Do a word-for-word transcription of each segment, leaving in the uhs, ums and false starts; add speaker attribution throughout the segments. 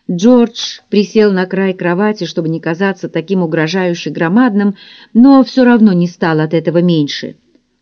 Speaker 1: Джордж присел на край кровати, чтобы не казаться таким угрожающе громадным, но все равно не стал от этого меньше.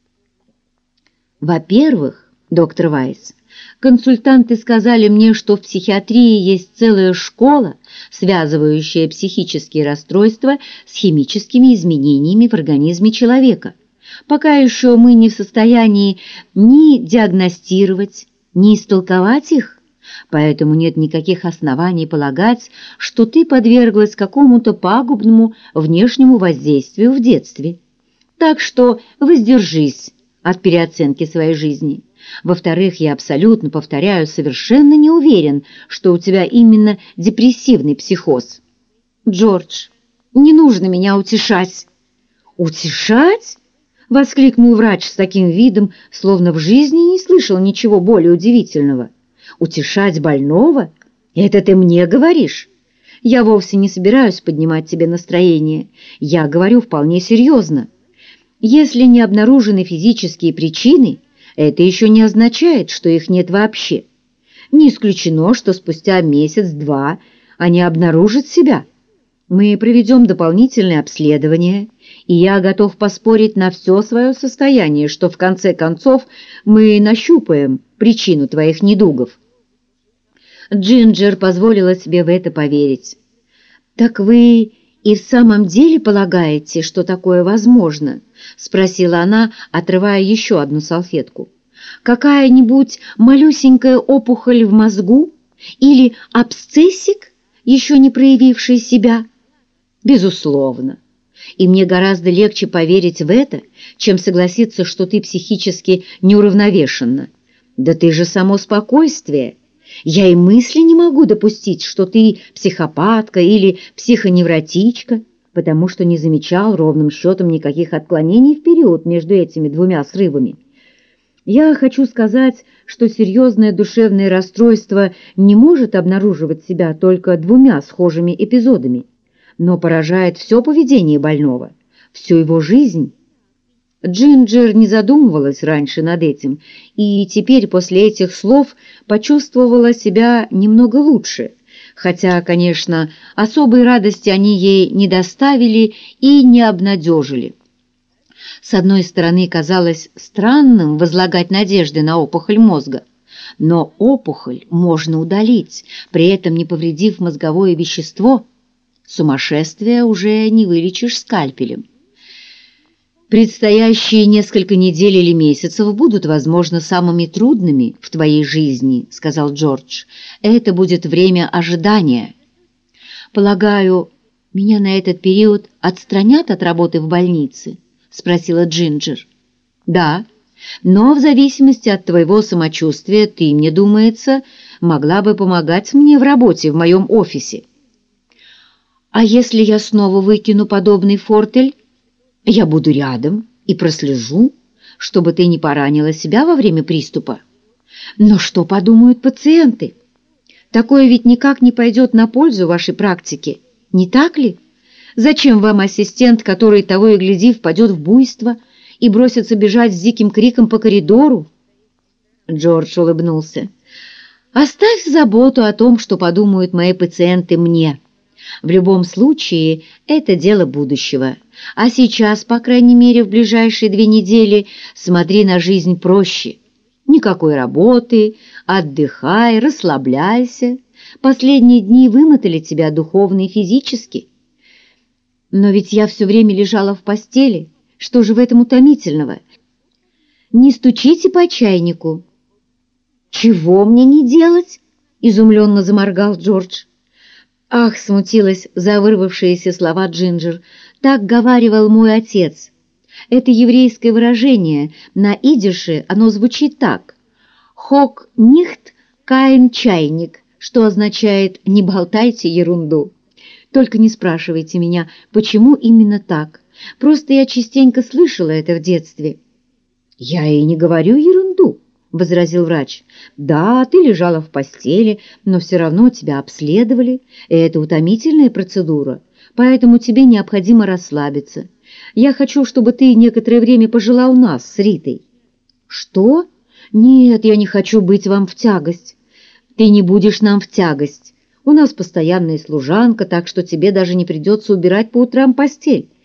Speaker 1: «Во-первых, доктор Вайс, консультанты сказали мне, что в психиатрии есть целая школа, связывающая психические расстройства с химическими изменениями в организме человека. Пока еще мы не в состоянии ни диагностировать, ни истолковать их, поэтому нет никаких оснований полагать, что ты подверглась какому-то пагубному внешнему воздействию в детстве. Так что воздержись от переоценки своей жизни. Во-вторых, я абсолютно, повторяю, совершенно не уверен, что у тебя именно депрессивный психоз. Джордж, не нужно меня утешать». «Утешать?» — воскликнул врач с таким видом, словно в жизни не слышал ничего более удивительного. «Утешать больного? Это ты мне говоришь? Я вовсе не собираюсь поднимать тебе настроение. Я говорю вполне серьезно. Если не обнаружены физические причины, это еще не означает, что их нет вообще. Не исключено, что спустя месяц-два они обнаружат себя. Мы проведем дополнительные обследования, и я готов поспорить на все свое состояние, что в конце концов мы нащупаем причину твоих недугов». Джинджер позволила себе в это поверить. «Так вы и в самом деле полагаете, что такое возможно?» — спросила она, отрывая еще одну салфетку. «Какая-нибудь малюсенькая опухоль в мозгу или абсцессик, еще не проявивший себя?» «Безусловно. И мне гораздо легче поверить в это, чем согласиться, что ты психически неуравновешенна. Да ты же само спокойствие. Я и мысли не могу допустить, что ты психопатка или психоневротичка, потому что не замечал ровным счетом никаких отклонений в период между этими двумя срывами. Я хочу сказать, что серьезное душевное расстройство не может обнаруживать себя только двумя схожими эпизодами, но поражает все поведение больного, всю его жизнь». Джинджер не задумывалась раньше над этим, и теперь после этих слов почувствовала себя немного лучше, хотя, конечно, особой радости они ей не доставили и не обнадежили. С одной стороны, казалось странным возлагать надежды на опухоль мозга, но опухоль можно удалить, при этом не повредив мозговое вещество. Сумасшествие уже не вылечишь скальпелем. «Предстоящие несколько недель или месяцев будут, возможно, самыми трудными в твоей жизни», — сказал Джордж. «Это будет время ожидания. Полагаю, меня на этот период отстранят от работы в больнице?» — спросила Джинджер. «Да, но в зависимости от твоего самочувствия ты, мне думается, могла бы помогать мне в работе в моем офисе». «А если я снова выкину подобный фортель?» «Я буду рядом и прослежу, чтобы ты не поранила себя во время приступа». «Но что подумают пациенты? Такое ведь никак не пойдет на пользу вашей практике, не так ли? Зачем вам ассистент, который того и гляди впадет в буйство и бросится бежать с диким криком по коридору?» Джордж улыбнулся. «Оставь заботу о том, что подумают мои пациенты, мне. В любом случае, это дело будущего. А сейчас, по крайней мере, в ближайшие две недели смотри на жизнь проще. Никакой работы, отдыхай, расслабляйся. Последние дни вымотали тебя духовно и физически». «Но ведь я все время лежала в постели. Что же в этом утомительного?» «Не стучите по чайнику». «Чего мне не делать?» — изумленно заморгал Джордж. «Ах!» — смутилась за вырвавшиеся слова Джинджер. «Так говаривал мой отец. Это еврейское выражение. На идише оно звучит так: «Хок нихт кайн чайник», что означает «не болтайте ерунду». Только не спрашивайте меня, почему именно так. Просто я частенько слышала это в детстве». «Я и не говорю ерунду», — возразил врач. «Да, ты лежала в постели, но все равно тебя обследовали, и это утомительная процедура, поэтому тебе необходимо расслабиться. Я хочу, чтобы ты некоторое время пожила у нас с Ритой». «Что? Нет, я не хочу быть вам в тягость». «Ты не будешь нам в тягость. У нас постоянная служанка, так что тебе даже не придется убирать по утрам постель.